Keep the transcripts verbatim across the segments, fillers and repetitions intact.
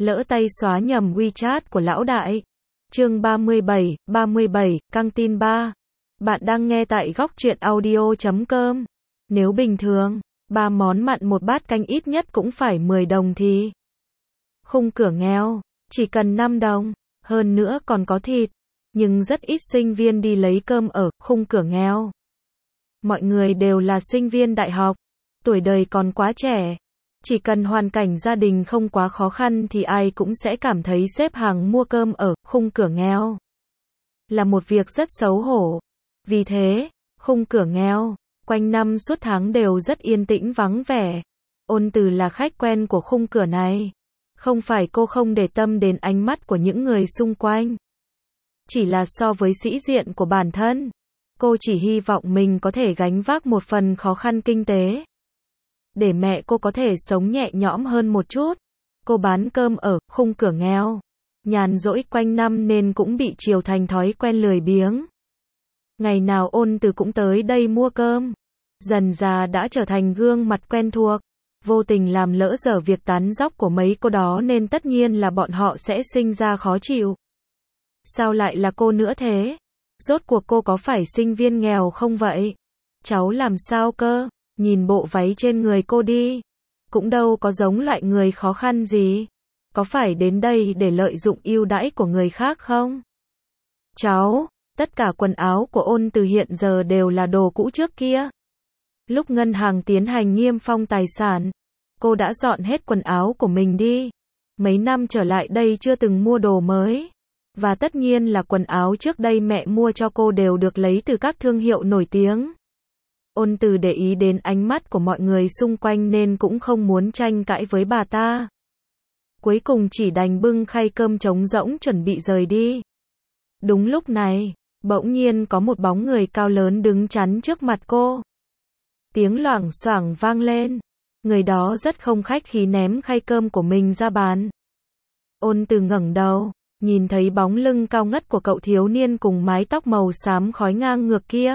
lỡ tay xóa nhầm WeChat của lão đại. Chương ba mươi bảy, ba mươi bảy, căng tin ba. Bạn đang nghe tại góc truyện audio chấm com. Nếu bình thường, ba món mặn một bát canh ít nhất cũng phải mười đồng thì khung cửa nghèo, chỉ cần năm đồng, hơn nữa còn có thịt. Nhưng rất ít sinh viên đi lấy cơm ở khung cửa nghèo. Mọi người đều là sinh viên đại học, tuổi đời còn quá trẻ. Chỉ cần hoàn cảnh gia đình không quá khó khăn thì ai cũng sẽ cảm thấy xếp hàng mua cơm ở khung cửa nghèo là một việc rất xấu hổ. Vì thế, khung cửa nghèo, quanh năm suốt tháng đều rất yên tĩnh vắng vẻ. Ôn Từ là khách quen của khung cửa này. Không phải cô không để tâm đến ánh mắt của những người xung quanh. Chỉ là so với sĩ diện của bản thân, cô chỉ hy vọng mình có thể gánh vác một phần khó khăn kinh tế. Để mẹ cô có thể sống nhẹ nhõm hơn một chút. Cô bán cơm ở khung cửa nghèo, nhàn rỗi quanh năm nên cũng bị chiều thành thói quen lười biếng. Ngày nào Ôn Từ cũng tới đây mua cơm. Dần dà đã trở thành gương mặt quen thuộc. Vô tình làm lỡ dở việc tán dóc của mấy cô đó nên tất nhiên là bọn họ sẽ sinh ra khó chịu. Sao lại là cô nữa thế? Rốt cuộc cô có phải sinh viên nghèo không vậy? Cháu làm sao cơ? Nhìn bộ váy trên người cô đi. Cũng đâu có giống loại người khó khăn gì. Có phải đến đây để lợi dụng ưu đãi của người khác không? Cháu, tất cả quần áo của Ôn Từ hiện giờ đều là đồ cũ trước kia. Lúc ngân hàng tiến hành niêm phong tài sản, cô đã dọn hết quần áo của mình đi. Mấy năm trở lại đây chưa từng mua đồ mới. Và tất nhiên là quần áo trước đây mẹ mua cho cô đều được lấy từ các thương hiệu nổi tiếng. Ôn Từ để ý đến ánh mắt của mọi người xung quanh nên cũng không muốn tranh cãi với bà ta. Cuối cùng chỉ đành bưng khay cơm trống rỗng chuẩn bị rời đi. Đúng lúc này, bỗng nhiên có một bóng người cao lớn đứng chắn trước mặt cô. Tiếng loảng xoảng vang lên. Người đó rất không khách khí ném khay cơm của mình ra bàn. Ôn Từ ngẩng đầu, nhìn thấy bóng lưng cao ngất của cậu thiếu niên cùng mái tóc màu xám khói ngang ngược kia.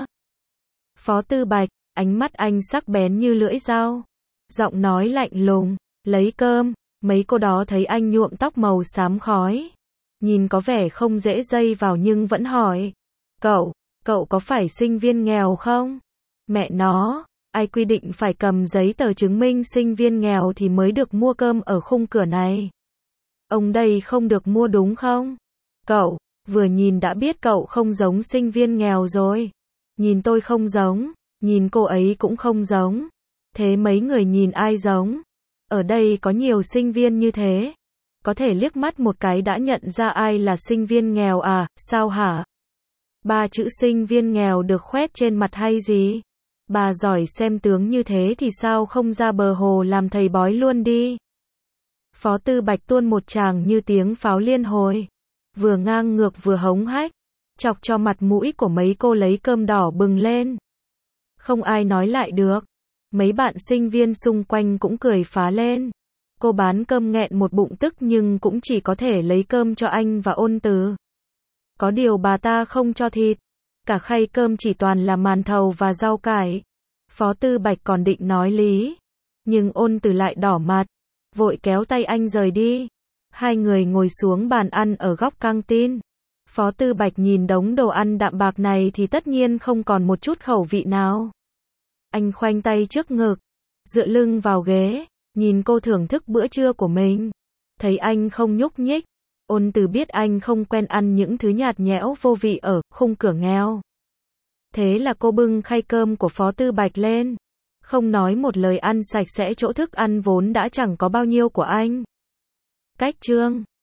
Phó Tư Bạch, ánh mắt anh sắc bén như lưỡi dao. Giọng nói lạnh lùng, lấy cơm. Mấy cô đó thấy anh nhuộm tóc màu xám khói. Nhìn có vẻ không dễ dây vào nhưng vẫn hỏi. Cậu, cậu có phải sinh viên nghèo không? Mẹ nó, ai quy định phải cầm giấy tờ chứng minh sinh viên nghèo thì mới được mua cơm ở khung cửa này? Ông đây không được mua đúng không? Cậu, vừa nhìn đã biết cậu không giống sinh viên nghèo rồi. Nhìn tôi không giống, nhìn cô ấy cũng không giống. Thế mấy người nhìn ai giống? Ở đây có nhiều sinh viên như thế. Có thể liếc mắt một cái đã nhận ra ai là sinh viên nghèo à, sao hả? Ba chữ sinh viên nghèo được khoét trên mặt hay gì? Bà giỏi xem tướng như thế thì sao không ra bờ hồ làm thầy bói luôn đi? Phó Tư Bạch tuôn một tràng như tiếng pháo liên hồi. Vừa ngang ngược vừa hống hách. Chọc cho mặt mũi của mấy cô lấy cơm đỏ bừng lên. Không ai nói lại được. Mấy bạn sinh viên xung quanh cũng cười phá lên. Cô bán cơm nghẹn một bụng tức nhưng cũng chỉ có thể lấy cơm cho anh và Ôn Từ. Có điều bà ta không cho thịt. Cả khay cơm chỉ toàn là màn thầu và rau cải. Phó Tư Bạch còn định nói lý. Nhưng Ôn Từ lại đỏ mặt. Vội kéo tay anh rời đi. Hai người ngồi xuống bàn ăn ở góc căng tin. Phó Tư Bạch nhìn đống đồ ăn đạm bạc này thì tất nhiên không còn một chút khẩu vị nào. Anh khoanh tay trước ngực, dựa lưng vào ghế, nhìn cô thưởng thức bữa trưa của mình. Thấy anh không nhúc nhích, Ôn Từ biết anh không quen ăn những thứ nhạt nhẽo vô vị ở khung cửa nghèo. Thế là cô bưng khay cơm của Phó Tư Bạch lên. Không nói một lời ăn sạch sẽ chỗ thức ăn vốn đã chẳng có bao nhiêu của anh. Cách chương